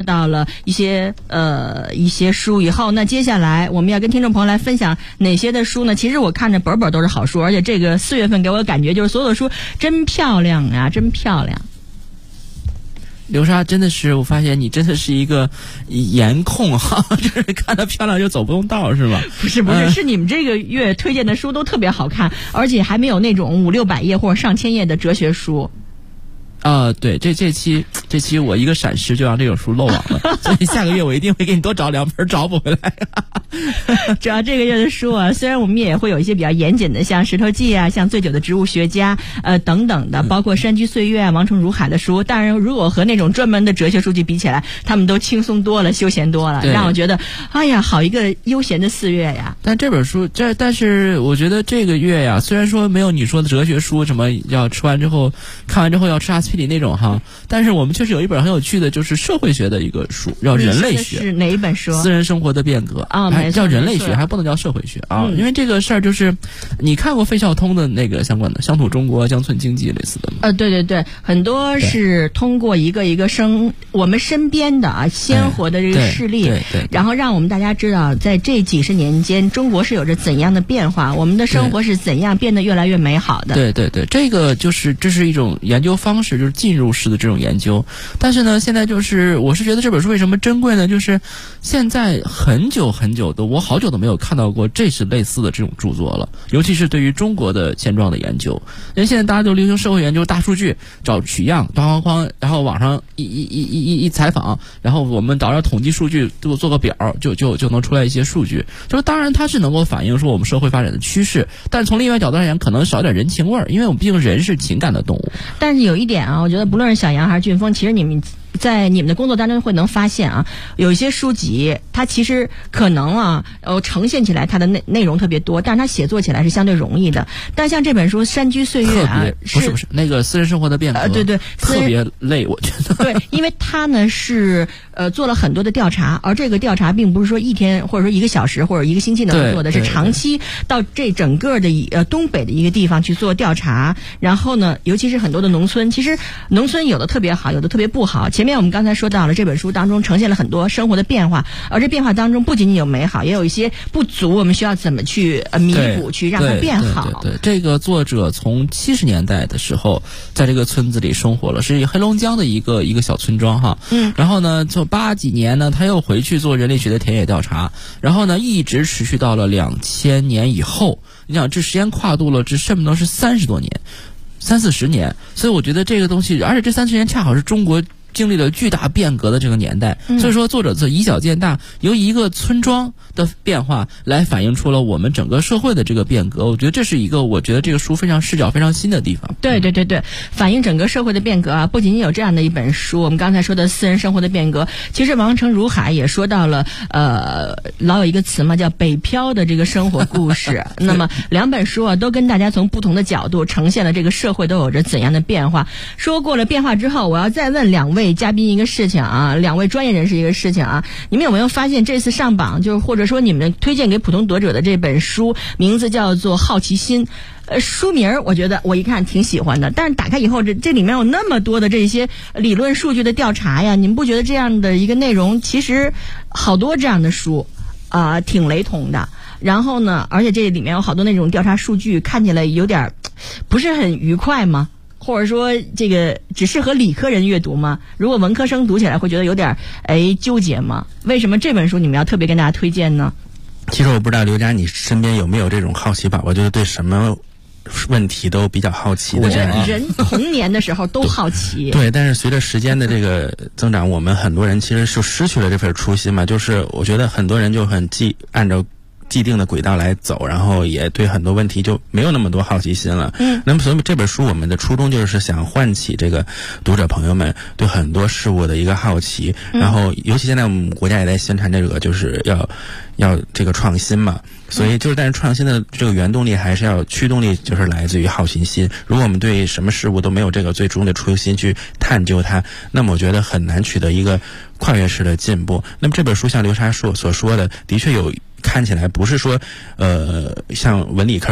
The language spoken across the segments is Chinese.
到了一些书以后，那接下来我们要跟听众朋友来分享哪些的书呢？其实我看着本本都是好书，而且这个4月份给我的感觉就是所有的书真漂亮啊，真漂亮。 流沙真的是，我发现你真的是一个颜控哈，就是看得漂亮就走不动道是吗？ 不是，是你们这个月推荐的书都特别好看，而且还没有那种500-600页或者上千页的哲学书。 对，这期我一个闪失就让这种书漏网了，所以下个月我一定会给你多找2本找补回来。 主要这个月的书啊，虽然我们也会有一些比较严谨的，像《石头记》啊，像《醉酒的植物学家》等等的，包括《山居岁月》啊、《王城如海》的书。当然，如果和那种专门的哲学书籍比起来，他们都轻松多了，休闲多了，让我觉得，哎呀，好一个悠闲的4月呀！ 但这本书，但是我觉得这个月呀，虽然说没有你说的哲学书什么要看完之后要吃阿司匹林那种哈，但是我们确实有一本很有趣的，就是社会学的一个书，叫《人类学》。 是哪一本书？ 私人生活的变革啊，叫人类学，还不能叫社会学啊，因为这个事儿就是你看过费孝通的那个相关的《乡土中国》《乡村经济》类似的吗？ 对，很多是通过一个我们身边的鲜活的这个事例， 对， 然后让我们大家知道，在这几十年间，中国是有着怎样的变化，我们的生活是怎样变得越来越美好的。 对，这是一种研究方式，就是进入式的这种研究。但是呢，现在我是觉得这本书为什么珍贵呢？就是现在很久的，我好久都没有看到过这是类似的这种著作了，尤其是对于中国的现状的研究。因为现在大家都流行社会研究，大数据找取样，哐，然后网上一采访，然后我们找点统计数据，做个表，就能出来一些数据。就是当然它是能够反映说我们社会发展的趋势，但是从另外角度来讲，可能少点人情味儿，因为我们毕竟人是情感的动物。 但是有一点啊，我觉得不论是小杨还是俊峰，其实你们在你们的工作当中会能发现啊，有一些书籍它其实可能呈现起来它的内容特别多，但是它写作起来是相对容易的。但像这本书《山居岁月》啊， 不是那个私人生活的变革， 对， 特别累，我觉得。 对，因为它呢是做了很多的调查，而这个调查并不是说1天或者说1个小时或者1个星期能做的，是长期到这整个的东北的一个地方去做调查。然后呢，尤其是很多的农村，其实农村有的特别好，有的特别不好。前面我们刚才说到了，这本书当中呈现了很多生活的变化，而这变化当中不仅仅有美好，也有一些不足，我们需要怎么去弥补，去让它变好。 对，这个作者从70年代的时候在这个村子里生活了，是黑龙江的一个小村庄哈。然后呢，从80几年呢，他又回去做人类学的田野调查，然后呢，一直持续到了2000年以后。你想，这时间跨度了，这差不多是30多年，30-40年。所以我觉得这个东西，而且这30年恰好是中国经历了巨大变革的这个年代，所以说作者以小见大，由一个村庄的变化来反映出了我们整个社会的这个变革。我觉得这是一个，我觉得这个书视角非常新的地方。 对，反映整个社会的变革啊，不仅仅有这样的一本书，我们刚才说的私人生活的变革，其实王城如海也说到了，老有一个词嘛，叫北漂的这个生活故事。那么2本书啊，都跟大家从不同的角度呈现了这个社会都有着怎样的变化。说过了变化之后，我要再问2位嘉宾一个事情啊，2位专业人士一个事情啊，你们有没有发现这次上榜，就是或者说你们推荐给普通读者的这本书名字叫做《好奇心》？书名我觉得我一看挺喜欢的，但是打开以后这里面有那么多的这些理论数据的调查呀，你们不觉得这样的一个内容其实好多这样的书挺雷同的？然后呢，而且这里面有好多那种调查数据看起来有点不是很愉快吗？或者说这个只适合理科人阅读吗？如果文科生读起来会觉得有点纠结吗？为什么这本书你们要特别跟大家推荐呢？ 其实我不知道刘佳你身边有没有这种好奇宝宝，就是对什么问题都比较好奇的这样。 人童年的时候都好奇。 对，但是随着时间的这个增长，我们很多人其实就失去了这份初心嘛。就是我觉得很多人就很按照既定的轨道来走，然后也对很多问题就没有那么多好奇心了。那么所以这本书我们的初衷就是想唤起这个读者朋友们对很多事物的一个好奇，然后尤其现在我们国家也在宣传这个就是要这个创新嘛，所以就是但是创新的这个原动力还是要驱动力，就是来自于好奇心。如果我们对什么事物都没有这个最终的初心去探究它，那么我觉得很难取得一个跨越式的进步。那么这本书像刘莎所说的，的确有看起来不是说像文理科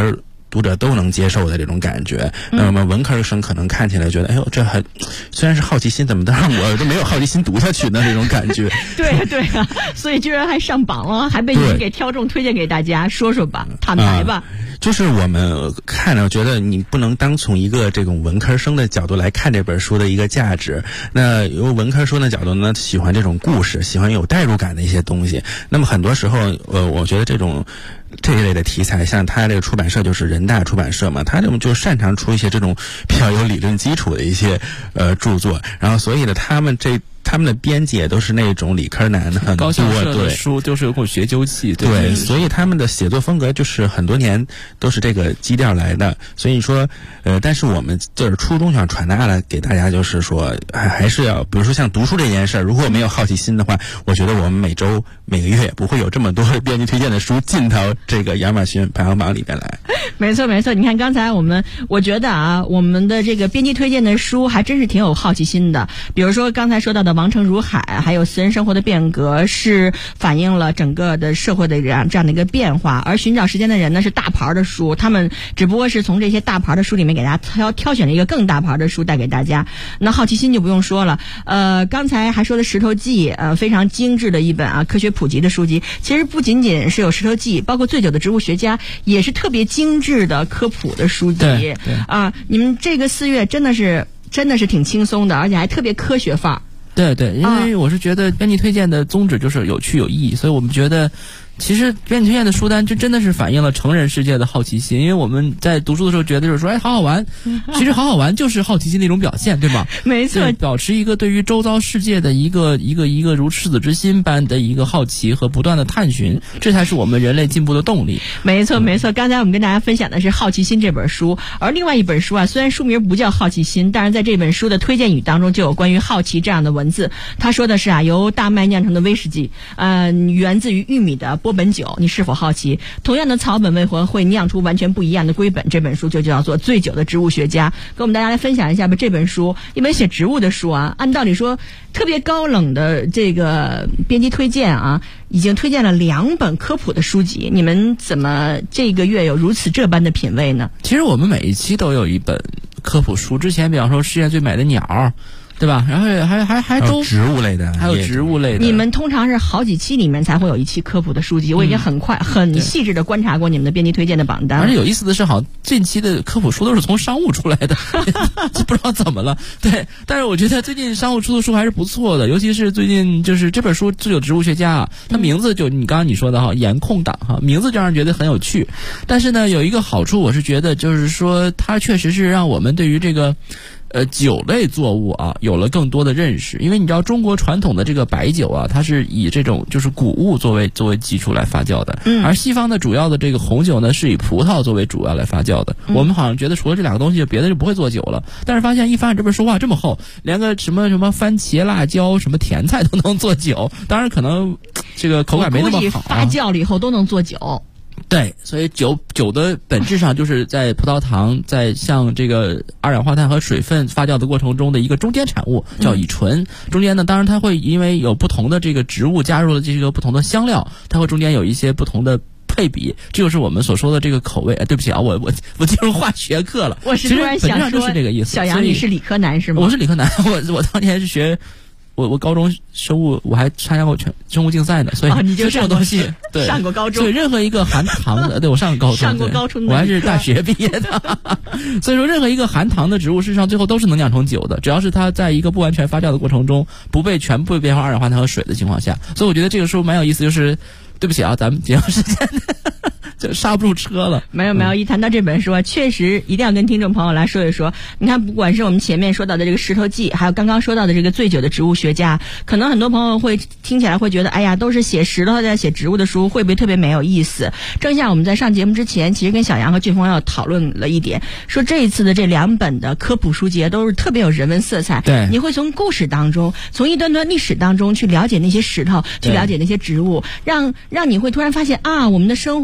读者都能接受的这种感觉。那么文科生可能看起来觉得，哎呦，这虽然是好奇心，怎么都让我都没有好奇心读下去呢？这种感觉。 对啊，所以居然还上榜了，还被你们给挑中推荐给大家，说说吧，坦白吧。 就是我们看着觉得你不能单从一个这种文科生的角度来看这本书的一个价值。那由文科生的角度呢，喜欢这种故事，喜欢有代入感的一些东西。那么很多时候，我觉得这一类的题材，像他这个出版社就是人大出版社嘛，他就擅长出一些这种比较有理论基础的一些著作，然后所以呢，他们的编辑也都是那种理科男很多， 高校社的书就是有股学究气， 对，所以他们的写作风格就是很多年都是这个基调来的。所以说，但是我们就是初衷想传达了给大家，就是说还是要，比如说像读书这件事儿，如果没有好奇心的话，我觉得我们每周每个月也不会有这么多编辑推荐的书进到这个亚马逊排行榜里边来。 没错，你看刚才我觉得啊，我们的这个编辑推荐的书还真是挺有好奇心的。比如说刚才说到的《王城如海》，还有《私人生活的变革》，是反映了整个的社会的这样的一个变化。而《寻找时间的人》呢，是大牌的书，他们只不过是从这些大牌的书里面给大家挑选了一个更大牌的书带给大家。那好奇心就不用说了，刚才还说的《石头记》，非常精致的一本科学普及的书籍。其实不仅仅是有《石头记》，包括《醉酒的植物学家》也是特别精致的科普的书籍。 对你们这个4月真的是挺轻松的，而且还特别科学范儿。 对，因为我是觉得编辑推荐的宗旨就是有趣有意义，所以我们觉得其实编辑推荐的书单真的是反映了成人世界的好奇心。因为我们在读书的时候觉得就是说，好好玩，其实好好玩就是好奇心的一种表现，对吗？ 没错， 保持一个对于周遭世界的一个如赤子之心般的一个好奇和不断的探寻，这才是我们人类进步的动力。 没错，刚才我们跟大家分享的是《好奇心》这本书，而另外一本书虽然书名不叫好奇心，但是在这本书的推荐语当中就有关于好奇这样的文字。他说的是由大麦酿成的威士忌，源自于玉米的波本酒，你是否好奇？同样的草本为何会酿出完全不一样的归本？这本书就叫做《醉酒的植物学家》，跟我们大家来分享一下吧。这本书，一本写植物的书按道理说特别高冷的这个编辑推荐已经推荐了2本科普的书籍，你们怎么这个月有如此这般的品味呢？ 其实我们每一期都有一本科普书，之前比方说世界最美的鸟，对吧？然后还都植物类的， 还有植物类的。 你们通常是好几期里面才会有一期科普的书籍，我已经很细致的观察过你们的编辑推荐的榜单。 而且有意思的是，好像近期的科普书都是从商务出来的，不知道怎么了。对，但是我觉得最近商务出的书还是不错的，尤其是最近就是这本书《醉酒植物学家》它名字就你刚刚你说的颜控党名字就让人觉得很有趣。但是呢，有一个好处，我是觉得就是说，它确实是让我们对于这个酒类作物有了更多的认识。因为你知道中国传统的这个白酒它是以这种就是谷物作为基础来发酵的，而西方的主要的这个红酒呢是以葡萄作为主要来发酵的。我们好像觉得除了这2个东西别的就不会做酒了，但是发现一翻这本书这么厚，连个什么番茄、辣椒、什么甜菜都能做酒，当然可能这个口感没那么好， 发酵了以后都能做酒。 对，所以酒的本质上就是在葡萄糖在像这个二氧化碳和水分发酵的过程中的一个中间产物，叫乙醇。中间呢，当然它会因为有不同的这个植物加入了这个不同的香料，它会中间有一些不同的配比，这就是我们所说的这个口味。对不起我进入化学课了。 我是突然想说， 就是这个意思。 小杨，你是理科男是吗？ 我是理科男，我当年是学。我高中生物我还参加过生物竞赛呢，所以你就这种东西对上过高中， 对任何一个含糖的，对我上过高中， 上过高中的， 我还是大学毕业的，所以说任何一个含糖的植物，事实上最后都是能酿成酒的，只要是它在一个不完全发酵的过程中，不被全部变成二氧化碳和水的情况下。所以我觉得这个书蛮有意思，就是对不起咱们节目时间就刹不住车了。 没有，一谈到这本书确实一定要跟听众朋友来说一说。你看，不管是我们前面说到的这个《石头记》，还有刚刚说到的这个《醉酒的植物学家》，可能很多朋友会听起来会觉得，哎呀，都是写石头在写植物的书，会不会特别没有意思？正像我们在上节目之前，其实跟小杨和俊峰要讨论了一点，说这一次的这2本的科普书籍都是特别有人文色彩。 对， 你会从故事当中，从一段段历史当中去了解那些石头，去了解那些植物，让你会突然发现我们的生活居然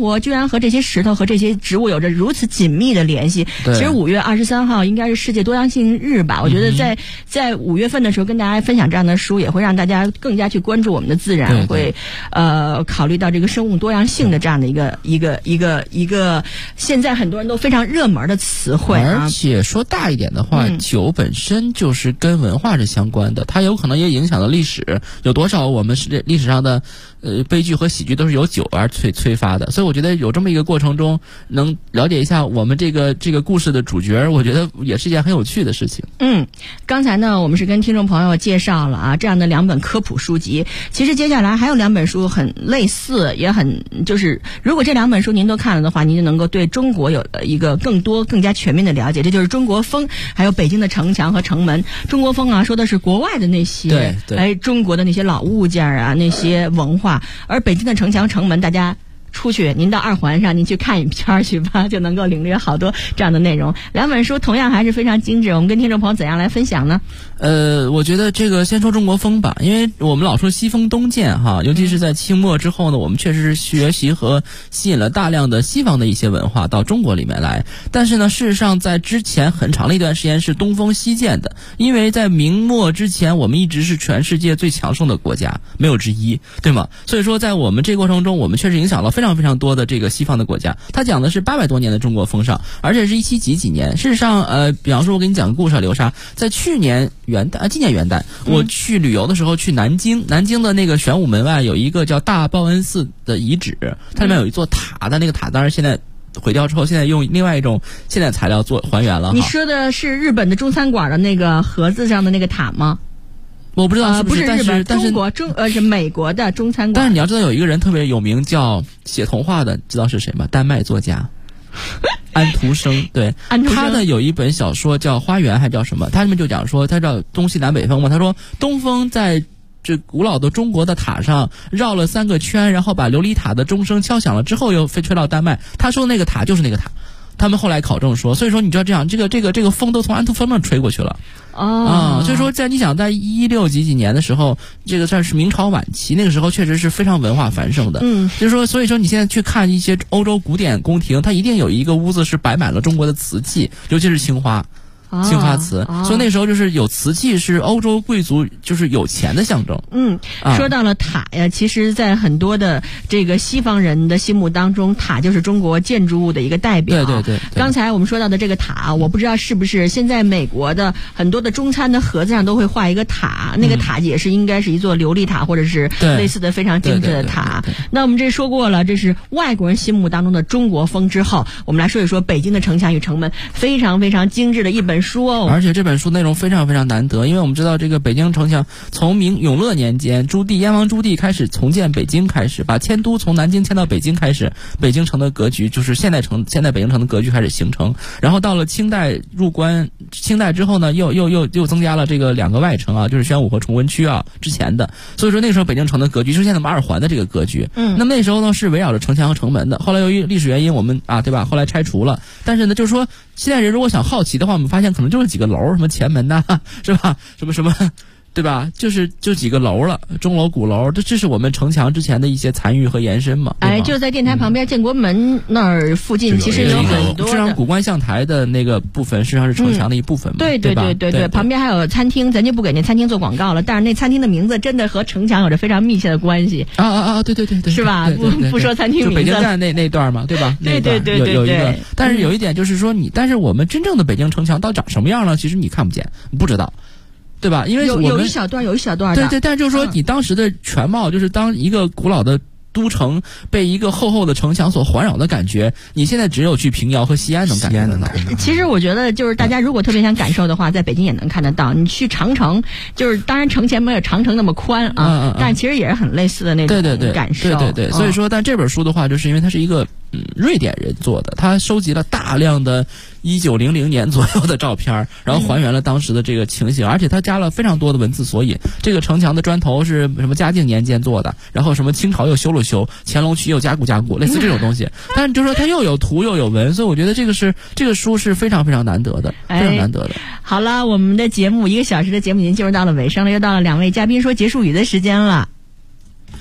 然和这些石头和这些植物有着如此紧密的联系。其实5月23号应该是世界多样性日吧，我觉得在5月份的时候跟大家分享这样的书，也会让大家更加去关注我们的自然，会考虑到这个生物多样性的这样的一个现在很多人都非常热门的词汇而且说大一点的话，酒本身就是跟文化是相关的，它有可能也影响了历史，有多少我们是历史上的悲剧和喜剧都是由酒而催发的，所以我觉得有这么一个过程中能了解一下我们这个故事的主角，我觉得也是一件很有趣的事情。 刚才呢我们是跟听众朋友介绍了这样的2本科普书籍，其实接下来还有2本书很类似，也很就是如果这2本书您都看了的话，您就能够对中国有一个更加全面的了解。这就是中国风，还有北京的城墙和城门。中国风说的是国外的那些中国的那些老物件那些文化，而北京的城墙城门大家出去，您到2环上您去看一片去吧，就能够领略好多这样的内容。2本书同样还是非常精致，我们跟听众朋友怎样来分享呢？ 我觉得这个先说中国风吧，因为我们老说西风东渐尤其是在清末之后呢，我们确实是学习和吸引了大量的西方的一些文化到中国里面来，但是呢事实上在之前很长的一段时间是东风西渐的，因为在明末之前我们一直是全世界最强盛的国家，没有之一，对吗？所以说在我们这个过程中，我们确实影响了非常非常多的这个西方的国家。他讲的是800多年的中国风尚，而且是17几年。事实上比方说我给你讲个故事刘莎，在今年元旦我去旅游的时候去南京的那个玄武门外有一个叫大报恩寺的遗址，它里面有一座塔的，那个塔当然现在毁掉之后，现在用另外一种现代材料做还原了。 你说的是日本的中餐馆的那个盒子上的那个塔吗？ 我不知道是不是， 不是日本， 但是中国是美国的中餐馆。 但是你要知道有一个人特别有名，叫写童话的，知道是谁吗？丹麦作家安徒生。对，他的有一本小说叫《花园》还叫什么？他们就讲说，他叫东西南北风嘛。他说东风在这古老的中国的塔上绕了3个圈，然后把琉璃塔的钟声敲响了之后，又飞吹到丹麦。他说那个塔就是那个塔。他们后来考证说，所以说你知道这样，这个风都从安徒生那吹过去了。所以说你想在16几年的时候，这个算是明朝晚期，那个时候确实是非常文化繁盛的。就是说，所以说你现在去看一些欧洲古典宫廷，它一定有一个屋子是摆满了中国的瓷器，尤其是青花瓷，所以那时候就是有瓷器是欧洲贵族就是有钱的象征。 说到了塔呀，其实在很多的这个西方人的心目当中，塔就是中国建筑物的一个代表。 对。 刚才我们说到的这个塔，我不知道是不是现在美国的很多的中餐的盒子上都会画一个塔，那个塔也是应该是一座琉璃塔或者是类似的非常精致的塔。那我们这说过了，这是外国人心目当中的中国风之后，我们来说一说北京的城墙与城门，非常非常精致的一本书哦。 而且这本书内容非常非常难得，因为我们知道这个北京城墙从永乐年间燕王朱棣开始重建北京开始，把迁都从南京迁到北京开始，北京城的格局就是现在北京城的格局开始形成。然后到了清代入关，清代之后呢，又增加了这个2个外城就是宣武和崇文区之前的，所以说那时候北京城的格局是现在马尔环的这个格局。那么那时候呢是围绕着城墙和城门的，后来由于历史原因我们对吧，后来拆除了。但是呢就是说现在人如果想好奇的话，我们发现可能就是几个楼，什么前门是吧，什么对吧？就几个楼了，钟楼、鼓楼，这是我们城墙之前的一些残余和延伸嘛。 就在电台旁边建国门那儿附近，其实有很多的。 实际上古观象台的那个部分，实际上是城墙的一部分嘛。 对，旁边还有餐厅，咱就不给那餐厅做广告了。但是那餐厅的名字真的和城墙有着非常密切的关系。 对， 是吧？不说餐厅名字。 就北京站那段嘛，对吧？ 对， 有一个。但是有一点就是说但是我们真正的北京城墙到底长什么样呢？其实你看不见，不知道。对吧？因为有一小段的。 对，但就是说你当时的全貌，就是当一个古老的都城被一个厚厚的城墙所环绕的感觉，你现在只有去平遥和西安能感觉得到。 其实我觉得就是大家如果特别想感受的话，在北京也能看得到。你去长城，就是当然城前没有长城那么宽但其实也是很类似的那种感受。 对，所以说但这本书的话，就是因为它是一个瑞典人做的，他收集了大量的1900年左右的照片，然后还原了当时的这个情形，而且他加了非常多的文字索引。这个城墙的砖头是什么嘉靖年间做的，然后什么清朝又修了修，乾隆区又加固，类似这种东西。但是就是说它又有图又有文，所以我觉得这个书是非常非常难得的，非常难得的。 好了，我们的节目1个小时的节目已经进入到了尾声了，又到了2位嘉宾说结束语的时间了。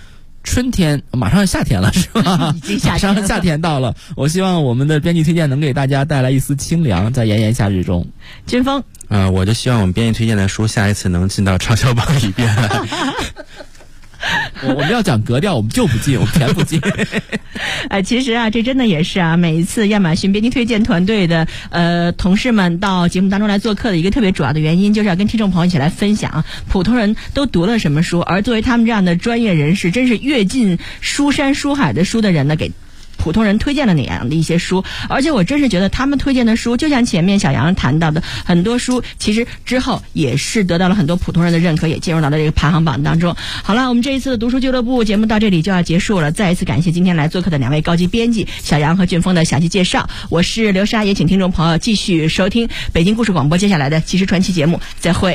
春天马上夏天了是吧？ 已经夏天了， 马上夏天到了。我希望我们的编辑推荐能给大家带来一丝清凉，在炎炎夏日中。 军峰， 我就希望我们编辑推荐的书下一次能进到畅销榜里边来。 我们要讲格调，我们就不进，我们偏不进。 其实啊，这真的也是啊，每一次亚马逊编辑推荐团队的同事们到节目当中来做客的一个特别主要的原因，就是要跟听众朋友一起来分享普通人都读了什么书，而作为他们这样的专业人士，真是阅尽书山书海的书的人呢，给普通人推荐了哪样的一些书。而且我真是觉得他们推荐的书，就像前面小杨谈到的，很多书其实之后也是得到了很多普通人的认可，也进入到了这个排行榜当中。好了，我们这一次的读书俱乐部节目到这里就要结束了，再一次感谢今天来做客的2位高级编辑小杨和俊峰的详细介绍。我是刘莎，也请听众朋友继续收听北京故事广播接下来的纪实传奇节目，再会。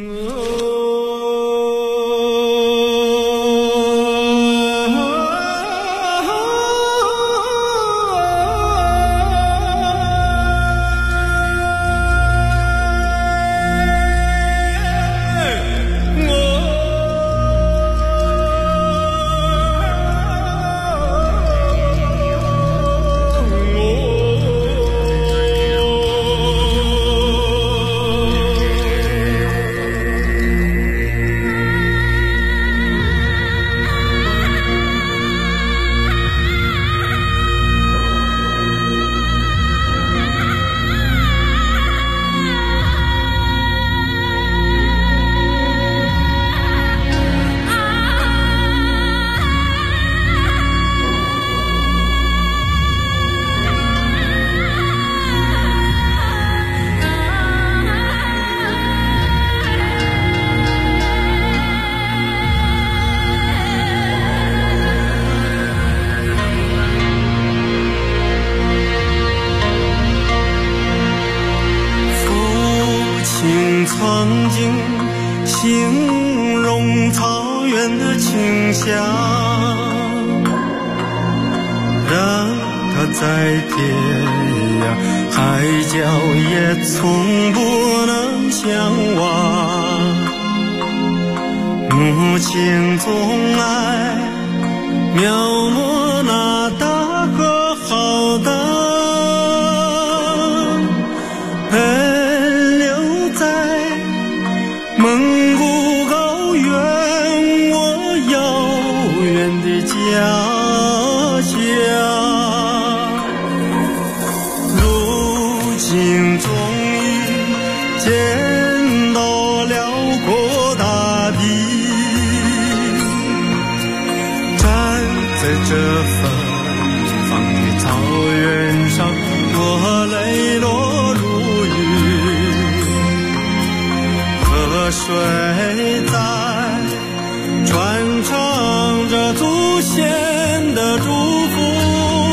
曾经形容草原的清香，让它在天涯海角也从不能相忘。母亲总爱描摹那大河浩荡，奔流在蒙古高原，我遥远的家乡。如今终于见到辽阔大地，站在这芬芳的草原上，我泪落如雨，河水在传唱着祖先的祝福。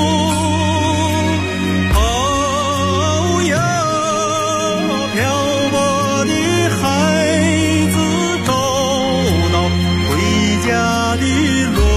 哦哟，漂泊的孩子找到回家的路。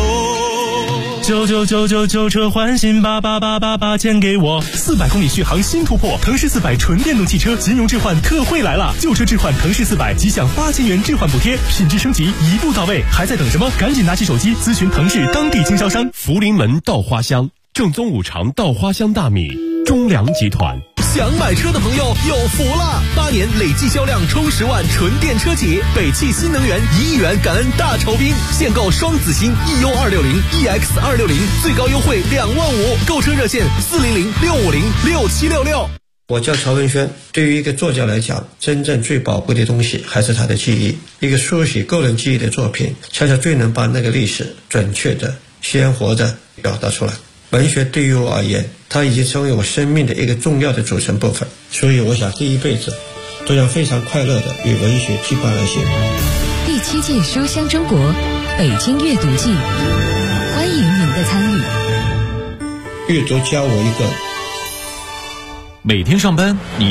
999旧车换新88888钱给我，400公里续航新突破，腾势400纯电动汽车金融置换特惠来了，旧车置换腾势400即享8000元置换补贴，品质升级一步到位，还在等什么？赶紧拿起手机咨询腾势当地经销商。福临门稻花香，正宗五常稻花香大米，中粮集团。 想买车的朋友有福了！8年累计销量冲10万纯电车企，北汽新能源1亿元感恩大酬宾，现购双子星 EU260、EX260，最高优惠2万5，购车热线400-650-6766。 我叫曹文轩。对于一个作家来讲，真正最宝贵的东西还是他的记忆。一个书写个人记忆的作品，恰恰最能把那个历史准确的、鲜活的表达出来。文学对于我而言，它已经成为我生命的一个重要的组成部分，所以我想这一辈子都要非常快乐的与文学结伴而行。 第7届书香中国北京阅读季，欢迎您的参与。 阅读教我一个。 每天上班你